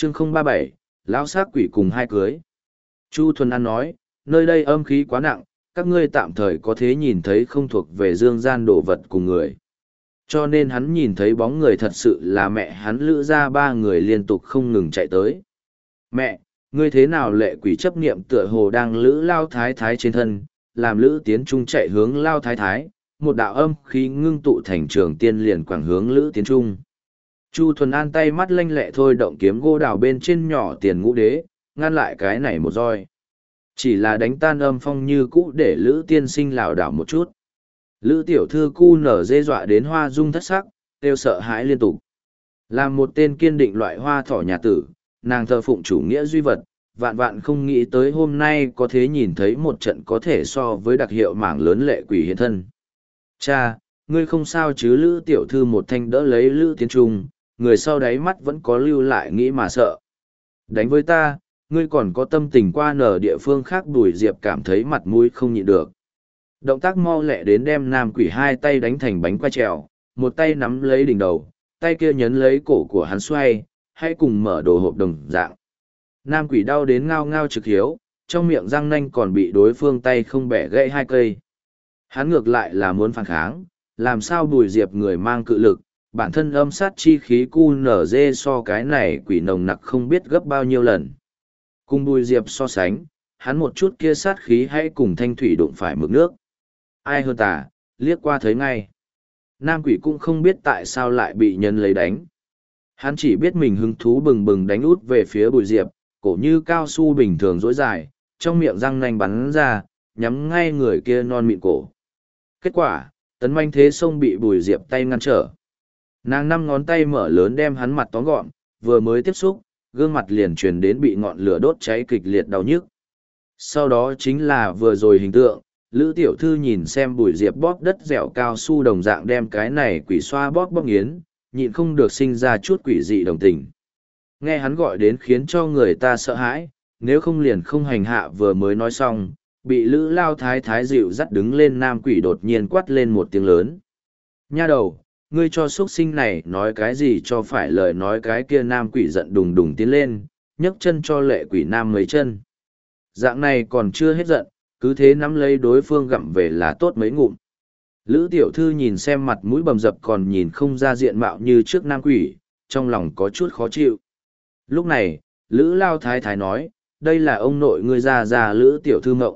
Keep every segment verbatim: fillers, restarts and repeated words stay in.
chương không ba bảy, lão xác quỷ cùng hai cưới. Chu Thuần An nói, nơi đây âm khí quá nặng, các ngươi tạm thời có thể nhìn thấy không thuộc về dương gian đồ vật cùng người. Cho nên hắn nhìn thấy bóng người thật sự là mẹ hắn lữ ra ba người liên tục không ngừng chạy tới. Mẹ, ngươi thế nào lệ quỷ chấp niệm tựa hồ đang lữ lao thái thái trên thân, làm lữ tiến trung chạy hướng lao thái thái, một đạo âm khí ngưng tụ thành trường tiên liền quảng hướng lữ tiến trung. Chu Thuần An tay mắt lanh lẹ thôi động kiếm gỗ đào bên trên nhỏ tiền ngũ đế, ngăn lại cái này một roi. Chỉ là đánh tan âm phong như cũ để lữ tiên sinh lảo đảo một chút. Lữ tiểu thư cu nở dê dọa đến hoa dung thất sắc, kêu sợ hãi liên tục. Làm một tên kiên định loại hoa thỏ nhà tử, nàng thờ phụng chủ nghĩa duy vật, vạn vạn không nghĩ tới hôm nay có thể nhìn thấy một trận có thể so với đặc hiệu mảng lớn lệ quỷ hiện thân. Cha, ngươi không sao chứ? Lữ tiểu thư một thanh đỡ lấy Lữ Tiến Trung, người sau đáy mắt vẫn có lưu lại nghĩ mà sợ. Đánh với ta, ngươi còn có tâm tình qua nở địa phương khác? Bùi Diệp cảm thấy mặt mũi không nhịn được. Động tác mau lẹ đến đem nam quỷ hai tay đánh thành bánh quay trèo, một tay nắm lấy đỉnh đầu, tay kia nhấn lấy cổ của hắn xoay, hãy cùng mở đồ hộp đồng dạng. Nam quỷ đau đến ngao ngao trực hiếu, trong miệng răng nanh còn bị đối phương tay không bẻ gãy hai cây. Hắn ngược lại là muốn phản kháng, làm sao Bùi Diệp người mang cự lực, bản thân âm sát chi khí cu nở dê so cái này quỷ nồng nặc không biết gấp bao nhiêu lần. Cùng Bùi Diệp so sánh, hắn một chút kia sát khí hãy cùng thanh thủy đụng phải mực nước. Ai hơn tà, liếc qua thấy ngay. Nam quỷ cũng không biết tại sao lại bị nhân lấy đánh. Hắn chỉ biết mình hứng thú bừng bừng đánh út về phía Bùi Diệp, cổ như cao su bình thường dỗi dài, trong miệng răng nanh bắn ra, nhắm ngay người kia non mịn cổ. Kết quả, tấn manh thế sông bị Bùi Diệp tay ngăn trở. Nàng năm ngón tay mở lớn đem hắn mặt tóm gọn, vừa mới tiếp xúc, gương mặt liền truyền đến bị ngọn lửa đốt cháy kịch liệt đau nhức. Sau đó chính là vừa rồi hình tượng, Lữ tiểu thư nhìn xem Bùi Diệp bóp đất dẻo cao su đồng dạng đem cái này quỷ xoa bóp bóp nghiến, nhịn không được sinh ra chút quỷ dị đồng tình. Nghe hắn gọi đến khiến cho người ta sợ hãi, nếu không liền không hành hạ. Vừa mới nói xong, bị Lữ lao thái thái dịu dắt đứng lên nam quỷ đột nhiên quát lên một tiếng lớn. Nha đầu, ngươi cho xuất sinh này nói cái gì cho phải lời nói? Cái kia nam quỷ giận đùng đùng tiến lên, nhấc chân cho lệ quỷ nam mấy chân. Dạng này còn chưa hết giận, cứ thế nắm lấy đối phương gặm về là tốt mấy ngụm. Lữ tiểu thư nhìn xem mặt mũi bầm dập còn nhìn không ra diện mạo như trước nam quỷ, trong lòng có chút khó chịu. Lúc này, Lữ lao thái thái nói, đây là ông nội ngươi ra ra Lữ tiểu thư mộng.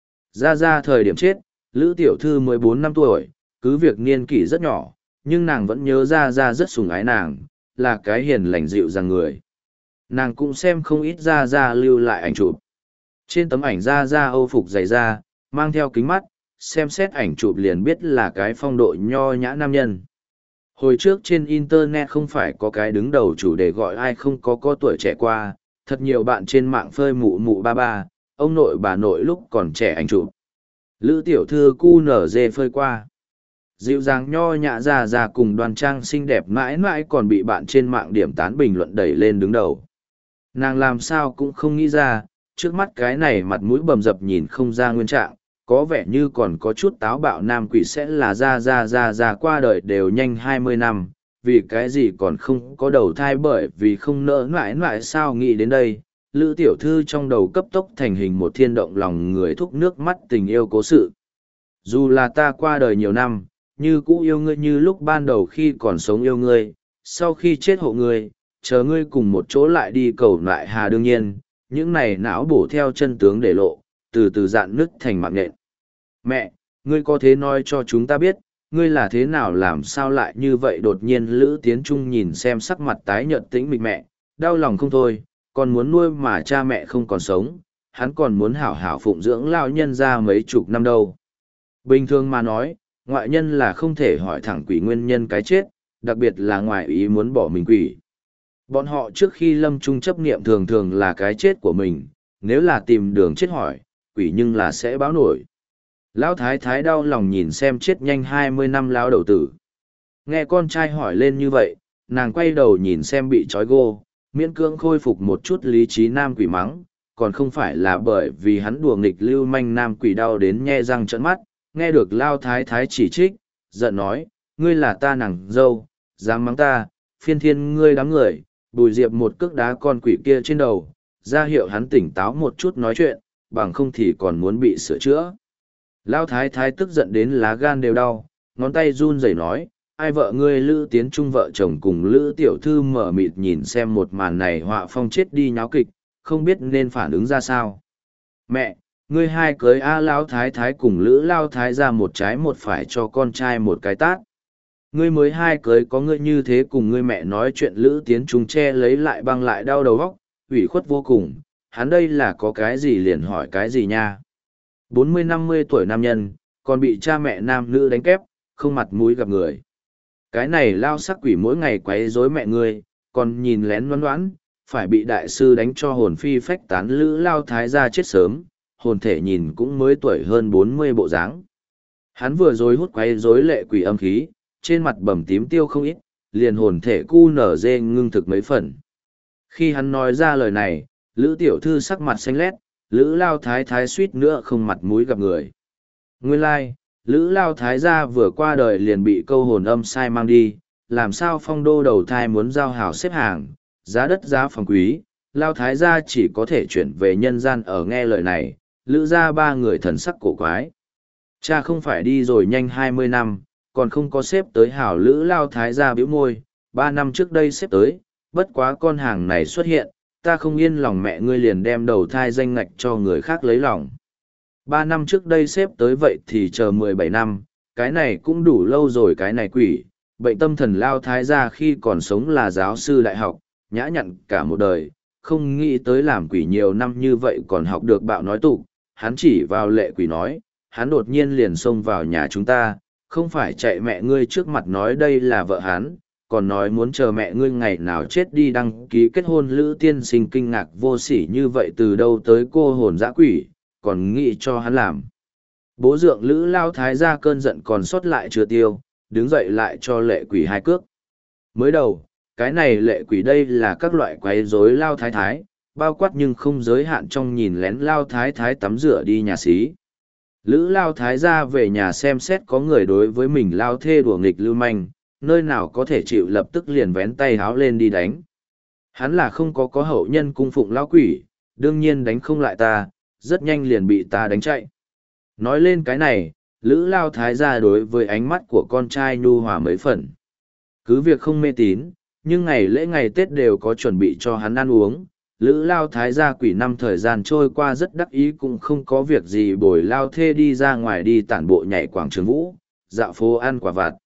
Ra ra thời điểm chết, Lữ tiểu thư mới bốn năm tuổi, cứ việc niên kỷ rất nhỏ, nhưng nàng vẫn nhớ ra ra rất sủng ái nàng, là cái hiền lành dịu dàng người. Nàng cũng xem không ít ra ra lưu lại ảnh chụp. Trên tấm ảnh ra ra âu phục dày da, mang theo kính mắt, xem xét ảnh chụp liền biết là cái phong độ nho nhã nam nhân. Hồi trước trên Internet không phải có cái đứng đầu chủ đề gọi ai không có có tuổi trẻ qua, thật nhiều bạn trên mạng phơi mụ mụ ba ba, ông nội bà nội lúc còn trẻ ảnh chụp. Lữ tiểu thư cu nở dê phơi qua. Dịu dàng nho nhã già già cùng đoan trang xinh đẹp mãi mãi còn bị bạn trên mạng điểm tán bình luận đẩy lên đứng đầu. Nàng làm sao cũng không nghĩ ra, trước mắt cái này mặt mũi bầm dập nhìn không ra nguyên trạng, có vẻ như còn có chút táo bạo nam quỷ sẽ là ra ra ra ra qua đời đều nhanh hai mươi năm, vì cái gì còn không có đầu thai bởi vì không nỡ nãi nãi sao. Nghĩ đến đây, Lữ tiểu thư trong đầu cấp tốc thành hình một thiên động lòng người thúc nước mắt tình yêu cố sự. Dù là ta qua đời nhiều năm, như cũ yêu ngươi như lúc ban đầu khi còn sống yêu ngươi, sau khi chết hộ ngươi, chờ ngươi cùng một chỗ lại đi cầu lại hà. Đương nhiên, những này não bổ theo chân tướng để lộ, từ từ dạn nứt thành mạng nhện. Mẹ, ngươi có thế nói cho chúng ta biết, ngươi là thế nào làm sao lại như vậy? Đột nhiên Lữ Tiến Trung nhìn xem sắc mặt tái nhợt tĩnh mịch mẹ, đau lòng không thôi, còn muốn nuôi mà cha mẹ không còn sống, hắn còn muốn hảo hảo phụng dưỡng lão nhân ra mấy chục năm đâu. Bình thường mà nói, ngoại nhân là không thể hỏi thẳng quỷ nguyên nhân cái chết, đặc biệt là ngoại ý muốn bỏ mình quỷ. Bọn họ trước khi lâm chung chấp niệm thường thường là cái chết của mình, nếu là tìm đường chết hỏi, quỷ nhưng là sẽ báo nổi. Lão thái thái đau lòng nhìn xem chết nhanh hai mươi năm lão đầu tử. Nghe con trai hỏi lên như vậy, nàng quay đầu nhìn xem bị trói gô, miễn cưỡng khôi phục một chút lý trí nam quỷ mắng, còn không phải là bởi vì hắn đùa nghịch lưu manh nam quỷ đau đến nhe răng trợn mắt, nghe được Lão thái thái chỉ trích, giận nói, ngươi là ta nàng dâu, dám mắng ta, phiên thiên ngươi đám người, Bùi Diệp một cước đá con quỷ kia trên đầu, ra hiệu hắn tỉnh táo một chút nói chuyện, bằng không thì còn muốn bị sửa chữa. Lao thái thái tức giận đến lá gan đều đau, ngón tay run rẩy nói, ai vợ ngươi Lữ Tiến Trung vợ chồng cùng Lữ Tiểu Thư mở mịt nhìn xem một màn này họa phong chết đi nháo kịch, không biết nên phản ứng ra sao. Mẹ, ngươi hai cưới A Lao thái thái cùng Lữ Lao thái ra một trái một phải cho con trai một cái tát. Ngươi mới hai cưới có ngươi như thế cùng ngươi mẹ nói chuyện Lữ Tiến Trung che lấy lại băng lại đau đầu vóc, ủy khuất vô cùng, hắn đây là có cái gì liền hỏi cái gì nha. Bốn mươi năm mươi tuổi nam nhân, còn bị cha mẹ nam nữ đánh kép, không mặt mũi gặp người. Cái này lao sắc quỷ mỗi ngày quấy rối mẹ ngươi, còn nhìn lén đoán đoán, phải bị đại sư đánh cho hồn phi phách tán Lữ Lao thái gia chết sớm, hồn thể nhìn cũng mới tuổi hơn bốn mươi bộ dáng. Hắn vừa rồi hút quấy rối lệ quỷ âm khí, trên mặt bầm tím tiêu không ít, liền hồn thể cu nở dê ngưng thực mấy phần. Khi hắn nói ra lời này, Lữ Tiểu Thư sắc mặt xanh lét, Lữ Lao thái thái suýt nữa không mặt mũi gặp người. Nguyên lai, like, Lữ Lao thái gia vừa qua đời liền bị câu hồn âm sai mang đi, làm sao phong đô đầu thai muốn giao hảo xếp hàng, giá đất giá phòng quý, Lao thái gia chỉ có thể chuyển về nhân gian ở nghe lời này, Lữ gia ba người thần sắc cổ quái. Cha không phải đi rồi nhanh hai mươi năm, còn không có xếp tới hảo Lữ Lao thái gia bĩu môi, ba năm trước đây xếp tới, bất quá con hàng này xuất hiện, ta không yên lòng mẹ ngươi liền đem đầu thai danh ngạch cho người khác lấy lòng. Ba năm trước đây xếp tới vậy thì chờ mười bảy năm, cái này cũng đủ lâu rồi cái này quỷ, bệnh tâm thần Lao thái gia khi còn sống là giáo sư đại học, nhã nhặn cả một đời, không nghĩ tới làm quỷ nhiều năm như vậy còn học được bạo nói tục, hắn chỉ vào lệ quỷ nói, hắn đột nhiên liền xông vào nhà chúng ta, không phải chạy mẹ ngươi trước mặt nói đây là vợ hắn, còn nói muốn chờ mẹ ngươi ngày nào chết đi đăng ký kết hôn. Lữ tiên sinh kinh ngạc vô sỉ như vậy từ đâu tới cô hồn dã quỷ, còn nghĩ cho hắn làm. Bố dượng Lữ Lao thái gia cơn giận còn sót lại chưa tiêu, đứng dậy lại cho lệ quỷ hai cước. Mới đầu, cái này lệ quỷ đây là các loại quấy rối Lao thái thái, bao quát nhưng không giới hạn trong nhìn lén Lao thái thái tắm rửa đi nhà xí. Lữ Lao thái gia về nhà xem xét có người đối với mình Lao thê đùa nghịch lưu manh, nơi nào có thể chịu lập tức liền vén tay háo lên đi đánh. Hắn là không có có hậu nhân cung phụng Lao quỷ, đương nhiên đánh không lại ta, rất nhanh liền bị ta đánh chạy. Nói lên cái này, Lữ Lao thái gia đối với ánh mắt của con trai nhu hòa mấy phần. Cứ việc không mê tín, nhưng ngày lễ ngày Tết đều có chuẩn bị cho hắn ăn uống. Lữ Lao thái gia quỷ năm thời gian trôi qua rất đắc ý cũng không có việc gì bồi Lao thê đi ra ngoài đi tản bộ nhảy quảng trường vũ, dạo phố ăn quả vặt.